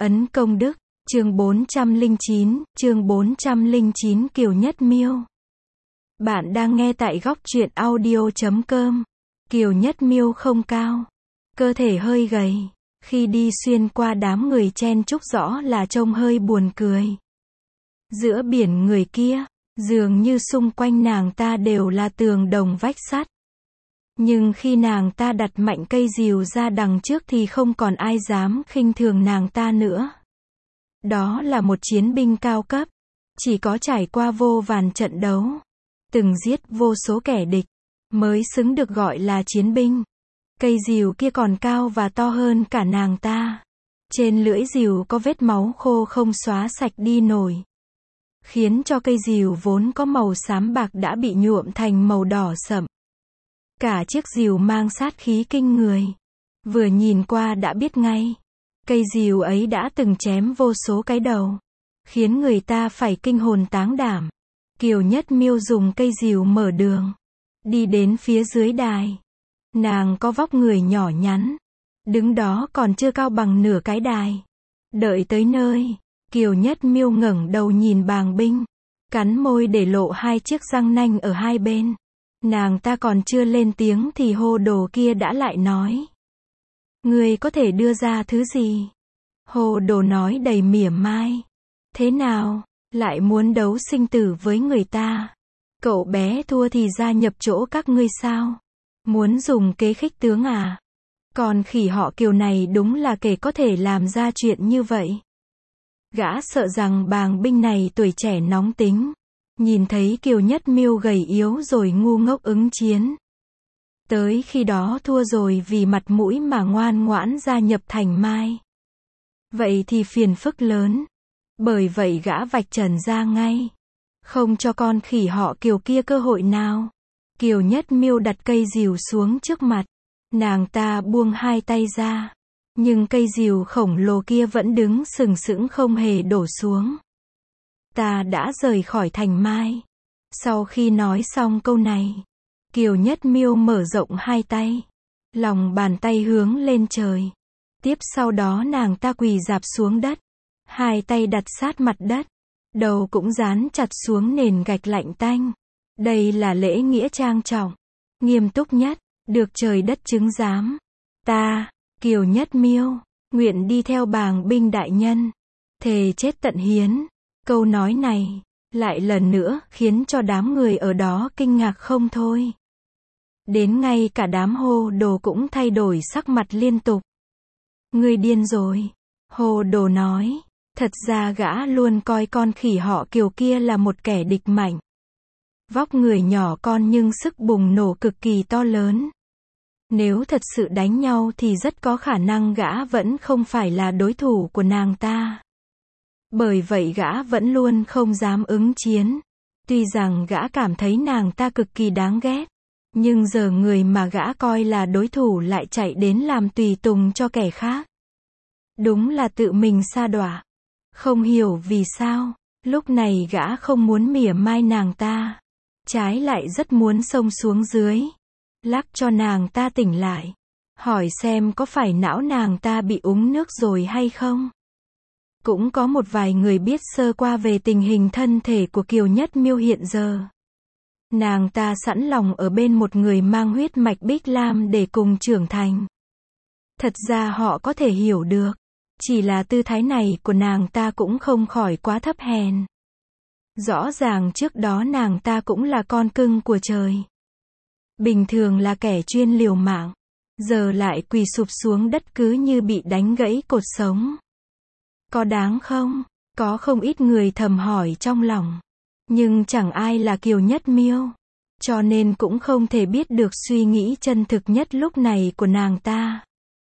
Ấn công đức, chương 409 Kiều Nhất Miêu. Bạn đang nghe tại góc truyện audio.com. Kiều Nhất Miêu không cao, cơ thể hơi gầy, khi đi xuyên qua đám người chen chúc rõ là trông hơi buồn cười. Giữa biển người kia, dường như xung quanh nàng ta đều là tường đồng vách sắt. Nhưng khi nàng ta đặt mạnh cây rìu ra đằng trước thì không còn ai dám khinh thường nàng ta nữa. Đó là một chiến binh cao cấp, chỉ có trải qua vô vàn trận đấu, từng giết vô số kẻ địch, mới xứng được gọi là chiến binh. Cây rìu kia còn cao và to hơn cả nàng ta. Trên lưỡi rìu có vết máu khô không xóa sạch đi nổi, khiến cho cây rìu vốn có màu xám bạc đã bị nhuộm thành màu đỏ sậm. Cả chiếc rìu mang sát khí kinh người. Vừa nhìn qua đã biết ngay, cây rìu ấy đã từng chém vô số cái đầu, khiến người ta phải kinh hồn táng đảm. Kiều Nhất Miêu dùng cây rìu mở đường, đi đến phía dưới đài. Nàng có vóc người nhỏ nhắn, đứng đó còn chưa cao bằng nửa cái đài. Đợi tới nơi, Kiều Nhất Miêu ngẩng đầu nhìn bàng binh, cắn môi để lộ hai chiếc răng nanh ở hai bên. Nàng ta còn chưa lên tiếng thì Hồ Đồ kia đã lại nói: "Ngươi có thể đưa ra thứ gì?" Hồ Đồ nói đầy mỉa mai: "Thế nào, lại muốn đấu sinh tử với người ta? Cậu bé thua thì gia nhập chỗ các ngươi sao? Muốn dùng kế khích tướng à? Còn khỉ họ Kiều này đúng là kẻ có thể làm ra chuyện như vậy." Gã sợ rằng bàng binh này tuổi trẻ nóng tính, nhìn thấy Kiều Nhất Miêu gầy yếu rồi ngu ngốc ứng chiến. Tới khi đó thua rồi vì mặt mũi mà ngoan ngoãn gia nhập thành mai, vậy thì phiền phức lớn. Bởi vậy gã vạch trần ra ngay, không cho con khỉ họ Kiều kia cơ hội nào. Kiều Nhất Miêu đặt cây rìu xuống trước mặt. Nàng ta buông hai tay ra, nhưng cây rìu khổng lồ kia vẫn đứng sừng sững không hề đổ xuống. "Ta đã rời khỏi thành mai." Sau khi nói xong câu này, Kiều Nhất Miêu mở rộng hai tay, lòng bàn tay hướng lên trời. Tiếp sau đó nàng ta quỳ rạp xuống đất, hai tay đặt sát mặt đất, đầu cũng dán chặt xuống nền gạch lạnh tanh. Đây là lễ nghĩa trang trọng, nghiêm túc nhất, được trời đất chứng giám. "Ta, Kiều Nhất Miêu, nguyện đi theo bàng binh đại nhân, thề chết tận hiến." Câu nói này, lại lần nữa, khiến cho đám người ở đó kinh ngạc không thôi. Đến ngay cả đám Hồ Đồ cũng thay đổi sắc mặt liên tục. "Ngươi điên rồi." Hồ Đồ nói. Thật ra gã luôn coi con khỉ họ Kiều kia là một kẻ địch mạnh. Vóc người nhỏ con nhưng sức bùng nổ cực kỳ to lớn. Nếu thật sự đánh nhau thì rất có khả năng gã vẫn không phải là đối thủ của nàng ta. Bởi vậy gã vẫn luôn không dám ứng chiến. Tuy rằng gã cảm thấy nàng ta cực kỳ đáng ghét, nhưng giờ người mà gã coi là đối thủ lại chạy đến làm tùy tùng cho kẻ khác. Đúng là tự mình sa đọa. Không hiểu vì sao, lúc này gã không muốn mỉa mai nàng ta, trái lại rất muốn xông xuống dưới, lắc cho nàng ta tỉnh lại, hỏi xem có phải não nàng ta bị úng nước rồi hay không. Cũng có một vài người biết sơ qua về tình hình thân thể của Kiều Nhất Miêu hiện giờ. Nàng ta sẵn lòng ở bên một người mang huyết mạch Bích Lam để cùng trưởng thành. Thật ra họ có thể hiểu được, chỉ là tư thái này của nàng ta cũng không khỏi quá thấp hèn. Rõ ràng trước đó nàng ta cũng là con cưng của trời. Bình thường là kẻ chuyên liều mạng, giờ lại quỳ sụp xuống đất cứ như bị đánh gãy cột sống. Có đáng không? Có không ít người thầm hỏi trong lòng. Nhưng chẳng ai là Kiều Nhất Miêu, cho nên cũng không thể biết được suy nghĩ chân thực nhất lúc này của nàng ta.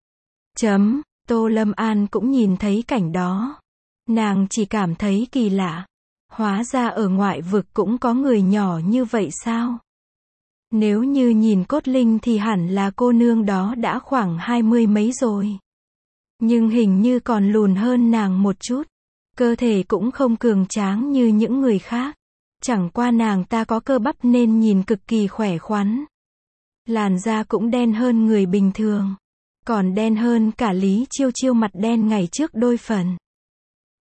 Tô Lâm An cũng nhìn thấy cảnh đó. Nàng chỉ cảm thấy kỳ lạ. Hóa ra ở ngoại vực cũng có người nhỏ như vậy sao? Nếu như nhìn cốt linh thì hẳn là cô nương đó đã khoảng 20 mấy rồi. Nhưng hình như còn lùn hơn nàng một chút. Cơ thể cũng không cường tráng như những người khác. Chẳng qua nàng ta có cơ bắp nên nhìn cực kỳ khỏe khoắn. Làn da cũng đen hơn người bình thường. Còn đen hơn cả Lý Chiêu Chiêu mặt đen ngày trước đôi phần.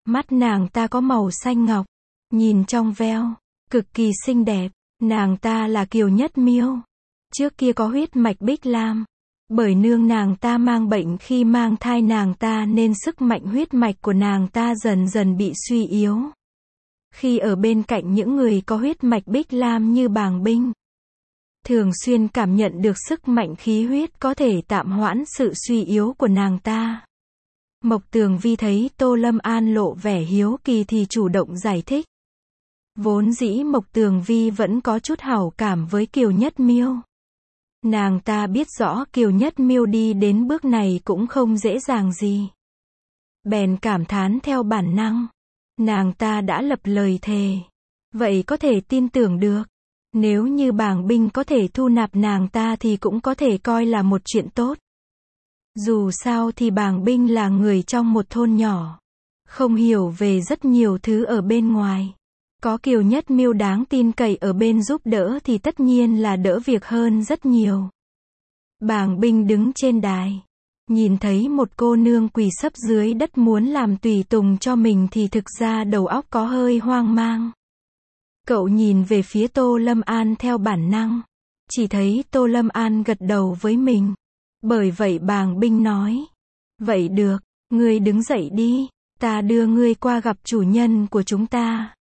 Mắt nàng ta có màu xanh ngọc, nhìn trong veo, cực kỳ xinh đẹp. Nàng ta là Kiều Nhất Miêu. Trước kia có huyết mạch Bích Lam. Bởi nương nàng ta mang bệnh khi mang thai nàng ta nên sức mạnh huyết mạch của nàng ta dần dần bị suy yếu. Khi ở bên cạnh những người có huyết mạch Bích Lam như Bàng Binh, thường xuyên cảm nhận được sức mạnh khí huyết có thể tạm hoãn sự suy yếu của nàng ta. Mộc Tường Vi thấy Tô Lâm An lộ vẻ hiếu kỳ thì chủ động giải thích. Vốn dĩ Mộc Tường Vi vẫn có chút hảo cảm với Kiều Nhất Miêu. Nàng ta biết rõ Kiều Nhất Miêu đi đến bước này cũng không dễ dàng gì. Bèn cảm thán theo bản năng. Nàng ta đã lập lời thề. Vậy có thể tin tưởng được. Nếu như Bàng Binh có thể thu nạp nàng ta thì cũng có thể coi là một chuyện tốt. Dù sao thì Bàng Binh là người trong một thôn nhỏ. Không hiểu về rất nhiều thứ ở bên ngoài. Có Kiều Nhất Miêu đáng tin cậy ở bên giúp đỡ thì tất nhiên là đỡ việc hơn rất nhiều. Bàng Binh đứng trên đài. Nhìn thấy một cô nương quỳ sấp dưới đất muốn làm tùy tùng cho mình thì thực ra đầu óc có hơi hoang mang. Cậu nhìn về phía Tô Lâm An theo bản năng. Chỉ thấy Tô Lâm An gật đầu với mình. Bởi vậy Bàng Binh nói. Vậy được, ngươi đứng dậy đi. Ta đưa ngươi qua gặp chủ nhân của chúng ta.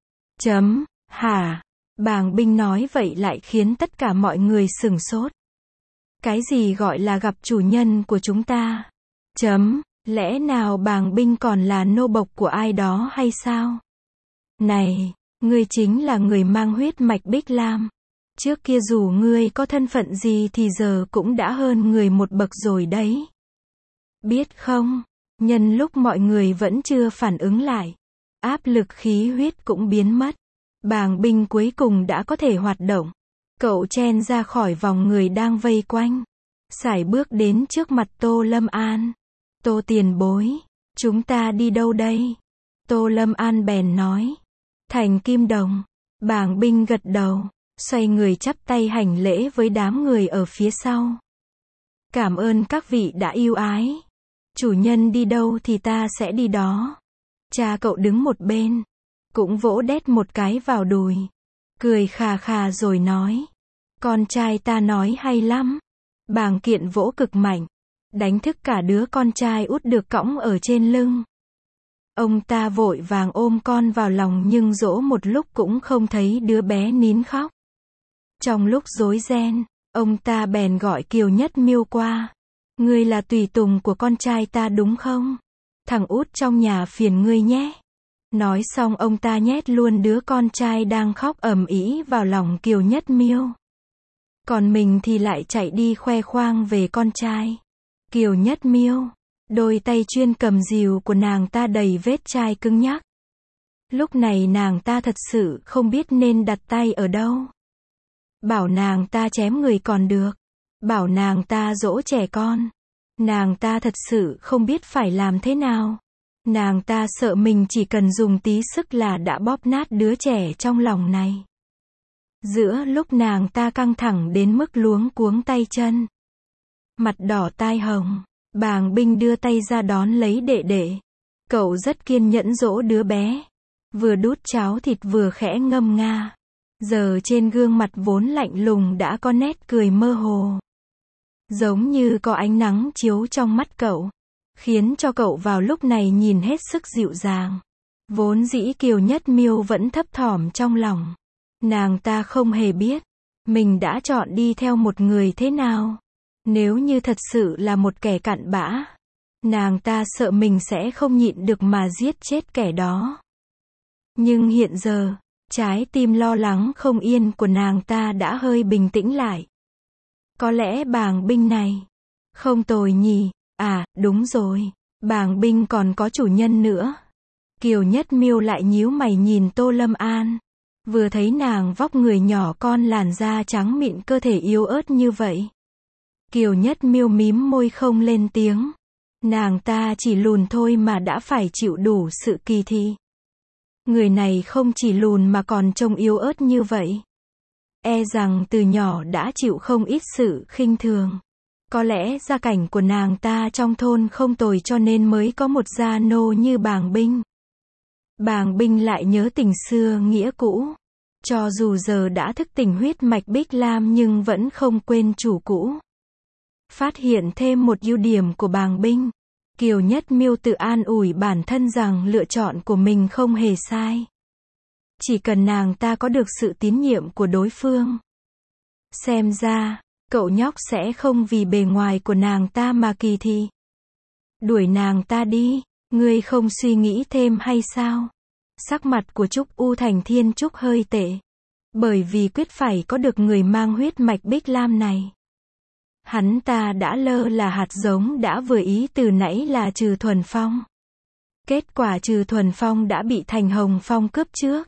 Hả? Bàng Binh nói vậy lại khiến tất cả mọi người sửng sốt. Cái gì gọi là gặp chủ nhân của chúng ta? Lẽ nào Bàng Binh còn là nô bộc của ai đó hay sao? Này, ngươi chính là người mang huyết mạch Bích Lam. Trước kia dù ngươi có thân phận gì thì giờ cũng đã hơn người một bậc rồi đấy. Biết không, nhân lúc mọi người vẫn chưa phản ứng lại, áp lực khí huyết cũng biến mất. Bàng Binh cuối cùng đã có thể hoạt động. Cậu chen ra khỏi vòng người đang vây quanh. Sải bước đến trước mặt Tô Lâm An. Tô tiền bối, chúng ta đi đâu đây? Tô Lâm An bèn nói. Thành Kim Đồng. Bàng Binh gật đầu, xoay người chắp tay hành lễ với đám người ở phía sau. Cảm ơn các vị đã yêu ái. Chủ nhân đi đâu thì ta sẽ đi đó. Cha cậu đứng một bên, cũng vỗ đét một cái vào đùi. Cười khà khà rồi nói. Con trai ta nói hay lắm. Bàng Kiện vỗ cực mạnh, đánh thức cả đứa con trai út được cõng ở trên lưng. Ông ta vội vàng ôm con vào lòng nhưng dỗ một lúc cũng không thấy đứa bé nín khóc. Trong lúc rối ren, ông ta bèn gọi Kiều Nhất Miêu qua. Ngươi là tùy tùng của con trai ta đúng không? Thằng út trong nhà phiền ngươi nhé. Nói xong ông ta nhét luôn đứa con trai đang khóc ầm ĩ vào lòng Kiều Nhất Miêu. Còn mình thì lại chạy đi khoe khoang về con trai. Kiều Nhất Miêu, đôi tay chuyên cầm rìu của nàng ta đầy vết chai cứng nhắc. Lúc này nàng ta thật sự không biết nên đặt tay ở đâu. Bảo nàng ta chém người còn được. Bảo nàng ta dỗ trẻ con. Nàng ta thật sự không biết phải làm thế nào. Nàng ta sợ mình chỉ cần dùng tí sức là đã bóp nát đứa trẻ trong lòng này. Giữa lúc nàng ta căng thẳng đến mức luống cuống tay chân, mặt đỏ tai hồng, Bàng Binh đưa tay ra đón lấy đệ đệ. Cậu rất kiên nhẫn dỗ đứa bé, vừa đút cháo thịt vừa khẽ ngâm nga. Giờ trên gương mặt vốn lạnh lùng đã có nét cười mơ hồ. Giống như có ánh nắng chiếu trong mắt cậu, khiến cho cậu vào lúc này nhìn hết sức dịu dàng. Vốn dĩ Kiều Nhất Miêu vẫn thấp thỏm trong lòng. Nàng ta không hề biết, mình đã chọn đi theo một người thế nào. Nếu như thật sự là một kẻ cặn bã, nàng ta sợ mình sẽ không nhịn được mà giết chết kẻ đó. Nhưng hiện giờ, trái tim lo lắng không yên của nàng ta đã hơi bình tĩnh lại. Có lẽ Bàng Binh này không tồi nhỉ. À, đúng rồi, Bàng Binh còn có chủ nhân nữa. Kiều Nhất Miêu lại nhíu mày nhìn Tô Lâm An. Vừa thấy nàng vóc người nhỏ con làn da trắng mịn cơ thể yếu ớt như vậy. Kiều Nhất Miêu mím môi không lên tiếng. Nàng ta chỉ lùn thôi mà đã phải chịu đủ sự kỳ thị. Người này không chỉ lùn mà còn trông yếu ớt như vậy. E rằng từ nhỏ đã chịu không ít sự khinh thường. Có lẽ gia cảnh của nàng ta trong thôn không tồi cho nên mới có một gia nô như Bàng Binh. Bàng Binh lại nhớ tình xưa nghĩa cũ. Cho dù giờ đã thức tỉnh huyết mạch Bích Lam nhưng vẫn không quên chủ cũ. Phát hiện thêm một ưu điểm của Bàng Binh. Kiều Nhất Miêu tự an ủi bản thân rằng lựa chọn của mình không hề sai. Chỉ cần nàng ta có được sự tín nhiệm của đối phương. Xem ra, cậu nhóc sẽ không vì bề ngoài của nàng ta mà kỳ thị. Đuổi nàng ta đi, ngươi không suy nghĩ thêm hay sao? Sắc mặt của Trúc U Thành Thiên Trúc hơi tệ. Bởi vì quyết phải có được người mang huyết mạch Bích Lam này. Hắn ta đã lơ là hạt giống đã vừa ý từ nãy là Trừ Thuần Phong. Kết quả Trừ Thuần Phong đã bị Thành Hồng Phong cướp trước.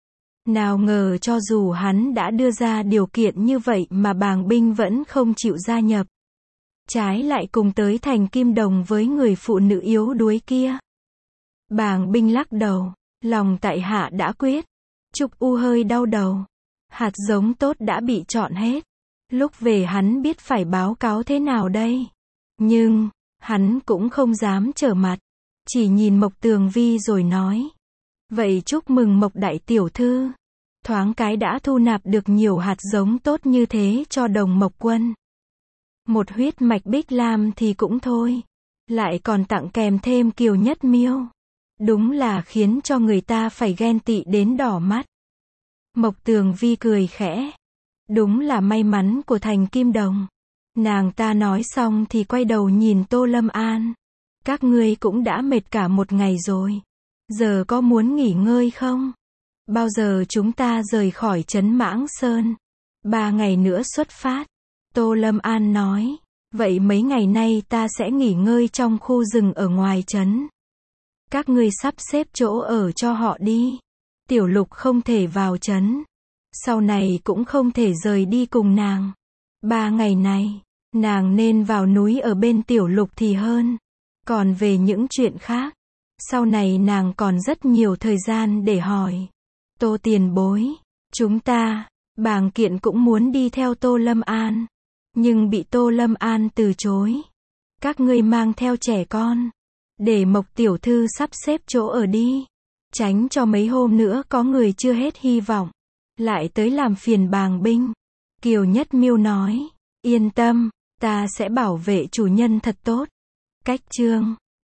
Nào ngờ cho dù hắn đã đưa ra điều kiện như vậy mà Bàng Binh vẫn không chịu gia nhập. Trái lại cùng tới thành Kim Đồng với người phụ nữ yếu đuối kia. Bàng Binh lắc đầu, lòng tại hạ đã quyết. Trúc U hơi đau đầu. Hạt giống tốt đã bị chọn hết. Lúc về hắn biết phải báo cáo thế nào đây. Nhưng, hắn cũng không dám trở mặt. Chỉ nhìn Mộc Tường Vi rồi nói. Vậy chúc mừng Mộc đại tiểu thư. Thoáng cái đã thu nạp được nhiều hạt giống tốt như thế cho Đồng Mộc Quân. Một huyết mạch Bích Lam thì cũng thôi. Lại còn tặng kèm thêm Kiều Nhất Miêu. Đúng là khiến cho người ta phải ghen tị đến đỏ mắt. Mộc Tường Vi cười khẽ. Đúng là may mắn của thành Kim Đồng. Nàng ta nói xong thì quay đầu nhìn Tô Lâm An. Các ngươi cũng đã mệt cả một ngày rồi. Giờ có muốn nghỉ ngơi không? Bao giờ chúng ta rời khỏi trấn Mãng Sơn? 3 ngày nữa xuất phát. Tô Lâm An nói. Vậy mấy ngày nay ta sẽ nghỉ ngơi trong khu rừng ở ngoài trấn. Các ngươi sắp xếp chỗ ở cho họ đi. Tiểu Lục không thể vào trấn. Sau này cũng không thể rời đi cùng nàng. 3 ngày này, nàng nên vào núi ở bên Tiểu Lục thì hơn. Còn về những chuyện khác, sau này nàng còn rất nhiều thời gian để hỏi. Tô tiền bối, chúng ta, Bàng Kiện cũng muốn đi theo Tô Lâm An. Nhưng bị Tô Lâm An từ chối. Các ngươi mang theo trẻ con. Để Mộc tiểu thư sắp xếp chỗ ở đi. Tránh cho mấy hôm nữa có người chưa hết hy vọng. Lại tới làm phiền Bàng Binh. Kiều Nhất Miêu nói. Yên tâm, ta sẽ bảo vệ chủ nhân thật tốt. Cách chương